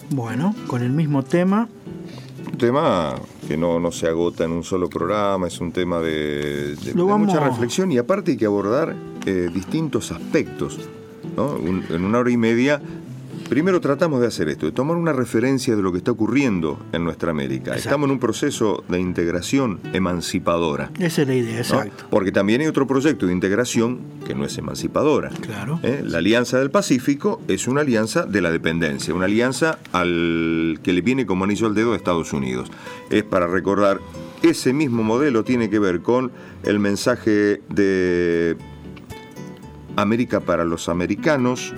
Bueno, con el mismo tema. Un tema que no se agota en un solo programa, es un tema de mucha reflexión, y aparte hay que abordar distintos aspectos, ¿no? En una hora y media, primero tratamos de hacer esto, de tomar una referencia de lo que está ocurriendo en nuestra América. Exacto. Estamos en un proceso de integración emancipadora. Esa es la idea, exacto. ¿No? Porque también hay otro proyecto de integración que no es emancipadora. Claro. La Alianza del Pacífico es una alianza de la dependencia, una alianza al que le viene como anillo al dedo a Estados Unidos. Es para recordar, ese mismo modelo tiene que ver con el mensaje de América para los americanos,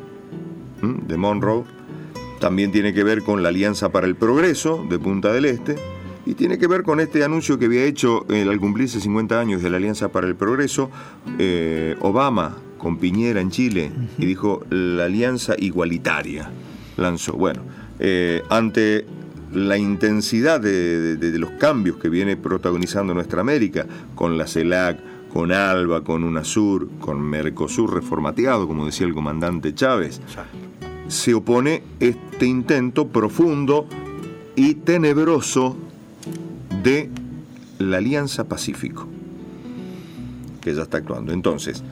de Monroe. También tiene que ver con la Alianza para el Progreso de Punta del Este, y tiene que ver con este anuncio que había hecho al cumplirse 50 años de la Alianza para el Progreso, Obama con Piñera en Chile, y dijo la alianza igualitaria, lanzó. Bueno, ante la intensidad de los cambios que viene protagonizando nuestra América, con la CELAC, con ALBA, con UNASUR, con Mercosur reformateado, como decía el comandante Chávez, se opone este intento profundo y tenebroso de la Alianza Pacífico, que ya está actuando. Entonces,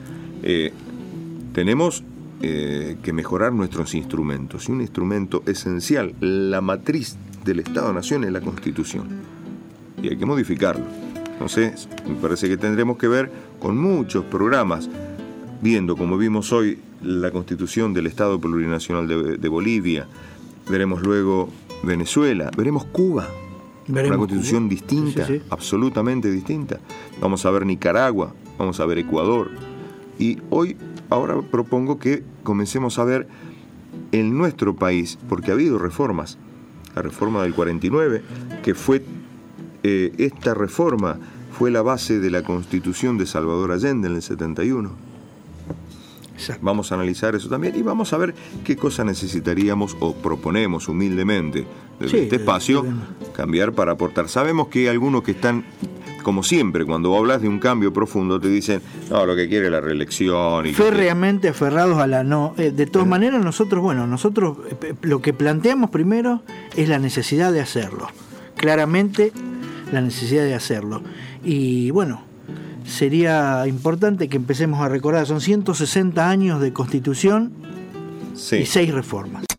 tenemos que mejorar nuestros instrumentos, y un instrumento esencial, la matriz del Estado-Nación, es la Constitución, y hay que modificarlo. Entonces, me parece que tendremos que ver con muchos programas, viendo, como vimos hoy, la Constitución del Estado Plurinacional de Bolivia, veremos luego Venezuela, veremos Cuba, una Constitución distinta, sí. Absolutamente distinta. Vamos a ver Nicaragua, vamos a ver Ecuador, y ahora propongo que comencemos a ver en nuestro país, porque ha habido reformas, la reforma del 49, que fue esta reforma fue la base de la Constitución de Salvador Allende en el 71. Exacto. Vamos a analizar eso también, y vamos a ver qué cosa necesitaríamos, o proponemos humildemente desde este espacio, cambiar para aportar. Sabemos que hay algunos que están, como siempre, cuando hablas de un cambio profundo, te dicen, no, lo que quiere es la reelección. Y férreamente aferrados a la no. De todas maneras, nosotros lo que planteamos primero es la necesidad de hacerlo. Claramente, la necesidad de hacerlo. Y bueno, sería importante que empecemos a recordar, son 160 años de Constitución, sí, y 6 reformas.